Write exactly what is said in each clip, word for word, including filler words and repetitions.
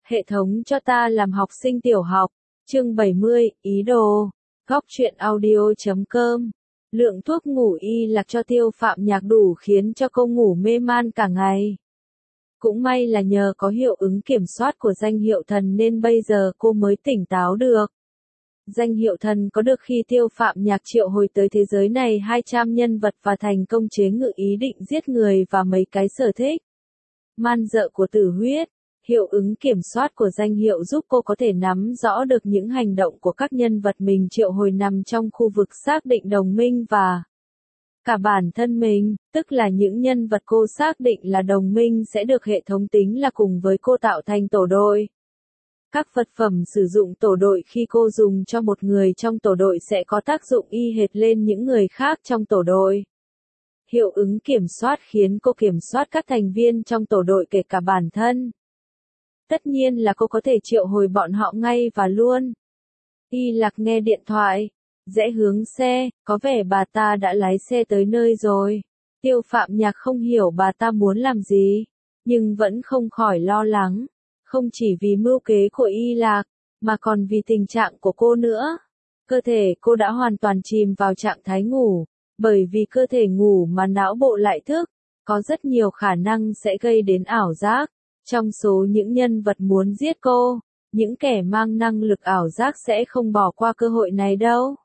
Hệ thống cho ta làm học sinh tiểu học. Chương bảy mươi, ý đồ. Góc truyện audio chấm com. Lượng thuốc ngủ y lạc cho Tiêu Phạm Nhạc đủ khiến cho cô ngủ mê man cả ngày. Cũng may là nhờ có hiệu ứng kiểm soát của danh hiệu thần nên bây giờ cô mới tỉnh táo được. Danh hiệu thần có được khi Tiêu Phạm Nhạc triệu hồi tới thế giới này hai trăm nhân vật và thành công chế ngự ý định giết người và mấy cái sở thích. Man dợ của tử huyết. Hiệu ứng kiểm soát của danh hiệu giúp cô có thể nắm rõ được những hành động của các nhân vật mình triệu hồi nằm trong khu vực xác định đồng minh và cả bản thân mình, tức là những nhân vật cô xác định là đồng minh sẽ được hệ thống tính là cùng với cô tạo thành tổ đội. Các vật phẩm sử dụng tổ đội khi cô dùng cho một người trong tổ đội sẽ có tác dụng y hệt lên những người khác trong tổ đội. Hiệu ứng kiểm soát khiến cô kiểm soát các thành viên trong tổ đội kể cả bản thân. Tất nhiên là cô có thể triệu hồi bọn họ ngay và luôn. Y lạc nghe điện thoại. Rẽ hướng xe, có vẻ bà ta đã lái xe tới nơi rồi. Tiêu Phạm Nhạc không hiểu bà ta muốn làm gì, nhưng vẫn không khỏi lo lắng. Không chỉ vì mưu kế của Y lạc, mà còn vì tình trạng của cô nữa. Cơ thể cô đã hoàn toàn chìm vào trạng thái ngủ, bởi vì cơ thể ngủ mà não bộ lại thức, có rất nhiều khả năng sẽ gây đến ảo giác. Trong số những nhân vật muốn giết cô, những kẻ mang năng lực ảo giác sẽ không bỏ qua cơ hội này đâu.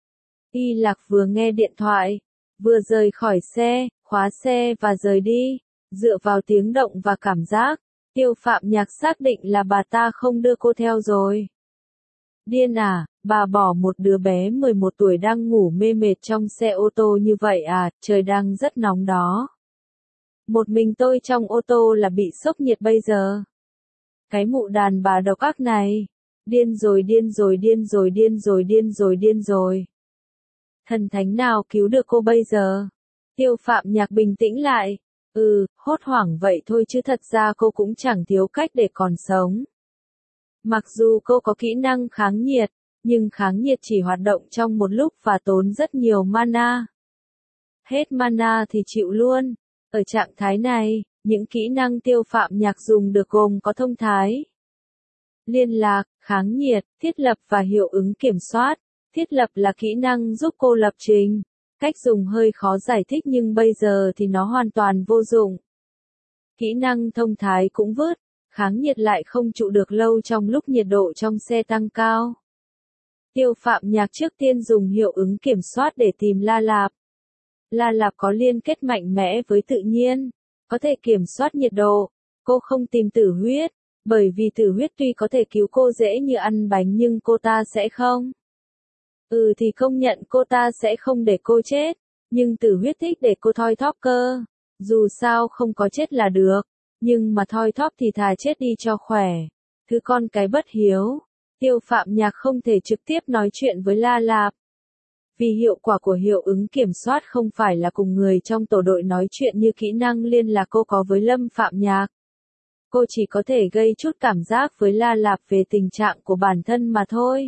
Y lạc vừa nghe điện thoại, vừa rời khỏi xe, khóa xe và rời đi. Dựa vào tiếng động và cảm giác, Tiêu Phạm Nhạc xác định là bà ta không đưa cô theo rồi. Điên à, bà bỏ một đứa bé mười một tuổi đang ngủ mê mệt trong xe ô tô như vậy à, trời đang rất nóng đó. Một mình tôi trong ô tô là bị sốc nhiệt bây giờ. Cái mụ đàn bà độc ác này. Điên rồi điên rồi điên rồi điên rồi điên rồi điên rồi. Thần thánh nào cứu được cô bây giờ? Tiêu Phạm Nhạc bình tĩnh lại. Ừ, hốt hoảng vậy thôi chứ thật ra cô cũng chẳng thiếu cách để còn sống. Mặc dù cô có kỹ năng kháng nhiệt, nhưng kháng nhiệt chỉ hoạt động trong một lúc và tốn rất nhiều mana. Hết mana thì chịu luôn. Ở trạng thái này, những kỹ năng Tiêu Phạm Nhạc dùng được gồm có thông thái, liên lạc, kháng nhiệt, thiết lập và hiệu ứng kiểm soát. Thiết lập là kỹ năng giúp cô lập trình. Cách dùng hơi khó giải thích nhưng bây giờ thì nó hoàn toàn vô dụng. Kỹ năng thông thái cũng vứt, kháng nhiệt lại không trụ được lâu trong lúc nhiệt độ trong xe tăng cao. Tiêu Phạm Nhạc trước tiên dùng hiệu ứng kiểm soát để tìm La Lạp. La Lạp có liên kết mạnh mẽ với tự nhiên, có thể kiểm soát nhiệt độ. Cô không tìm tử huyết, bởi vì tử huyết tuy có thể cứu cô dễ như ăn bánh nhưng cô ta sẽ không. Ừ thì công nhận cô ta sẽ không để cô chết, nhưng tử huyết thích để cô thoi thóp cơ. Dù sao không có chết là được, nhưng mà thoi thóp thì thà chết đi cho khỏe. Thứ con cái bất hiếu. Tiêu Phạm Nhạc không thể trực tiếp nói chuyện với La Lạp. Vì hiệu quả của hiệu ứng kiểm soát không phải là cùng người trong tổ đội nói chuyện như kỹ năng liên lạc cô có với Lâm Phạm Nhạc. Cô chỉ có thể gây chút cảm giác với La Lạp về tình trạng của bản thân mà thôi.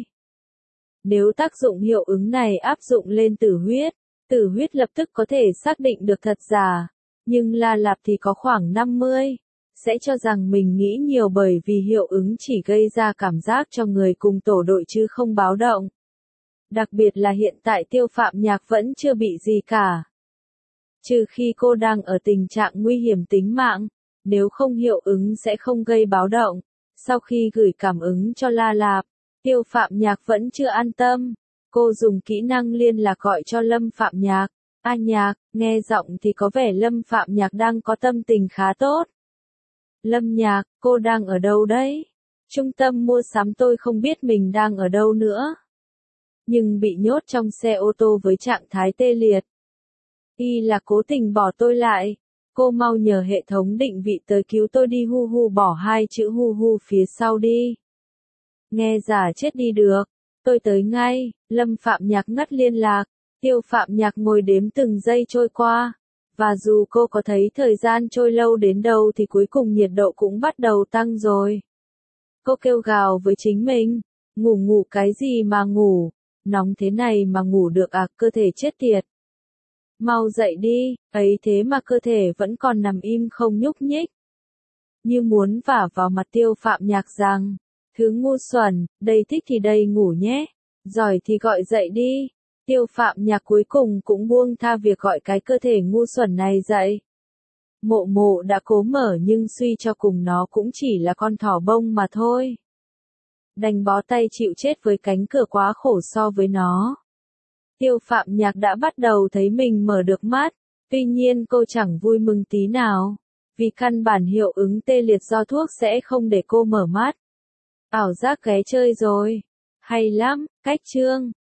Nếu tác dụng hiệu ứng này áp dụng lên tử huyết, tử huyết lập tức có thể xác định được thật giả. Nhưng La Lạp thì có khoảng năm mươi, sẽ cho rằng mình nghĩ nhiều bởi vì hiệu ứng chỉ gây ra cảm giác cho người cùng tổ đội chứ không báo động. Đặc biệt là hiện tại Tiêu Phạm Nhạc vẫn chưa bị gì cả. Trừ khi cô đang ở tình trạng nguy hiểm tính mạng, nếu không hiệu ứng sẽ không gây báo động. Sau khi gửi cảm ứng cho La Lạp, Tiêu Phạm Nhạc vẫn chưa an tâm. Cô dùng kỹ năng liên lạc gọi cho Lâm Phạm Nhạc. A Nhạc, nghe giọng thì có vẻ Lâm Phạm Nhạc đang có tâm tình khá tốt. Lâm Nhạc, cô đang ở đâu đấy? Trung tâm mua sắm tôi không biết mình đang ở đâu nữa. Nhưng bị nhốt trong xe ô tô với trạng thái tê liệt. Y là cố tình bỏ tôi lại. Cô mau nhờ hệ thống định vị tới cứu tôi đi, hu hu, bỏ hai chữ hu hu phía sau đi. Nghe giả chết đi được. Tôi tới ngay. Lâm Phạm Nhạc ngắt liên lạc. Tiêu Phạm Nhạc ngồi đếm từng giây trôi qua. Và dù cô có thấy thời gian trôi lâu đến đâu thì cuối cùng nhiệt độ cũng bắt đầu tăng rồi. Cô kêu gào với chính mình. Ngủ ngủ cái gì mà ngủ. Nóng thế này mà ngủ được à, cơ thể chết tiệt. Mau dậy đi, ấy thế mà cơ thể vẫn còn nằm im không nhúc nhích. như muốn vả vào mặt Tiêu Phạm Nhạc rằng, thứ ngu xuẩn, đây thích thì đây ngủ nhé, giỏi thì gọi dậy đi. Tiêu Phạm Nhạc cuối cùng cũng buông tha việc gọi cái cơ thể ngu xuẩn này dậy. Mộ Mộ đã cố mở nhưng suy cho cùng nó cũng chỉ là con thỏ bông mà thôi. Đành bó tay chịu chết với cánh cửa quá khổ so với nó. Tiêu Phạm Nhạc đã bắt đầu thấy mình mở được mắt, tuy nhiên cô chẳng vui mừng tí nào, vì căn bản hiệu ứng tê liệt do thuốc sẽ không để cô mở mắt. Ảo giác ghé chơi rồi. Hay lắm, cách chương.